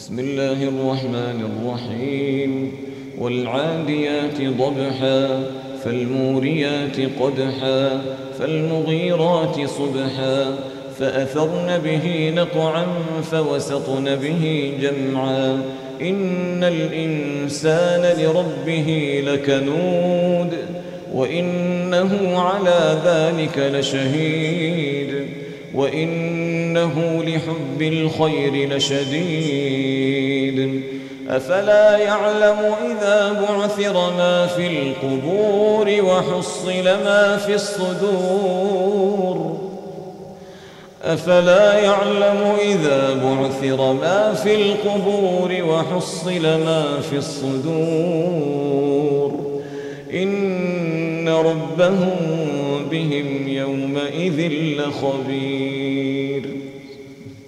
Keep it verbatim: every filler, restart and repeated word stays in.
بسم الله الرحمن الرحيم والعاديات ضبحا فالموريات قدحا فالمغيرات صبحا فأثرن به نقعا فوسطن به جمعا إن الإنسان لربه لكنود وإنه على ذلك لشهيد وإنه لحب الخير لشديد أفلا يعلم إذا بعثر ما في القبور وحصل ما في الصدور أفلا يعلم إذا بعثر ما في القبور وحصل ما في الصدور إن ربهم بهم يومئذ لخبير.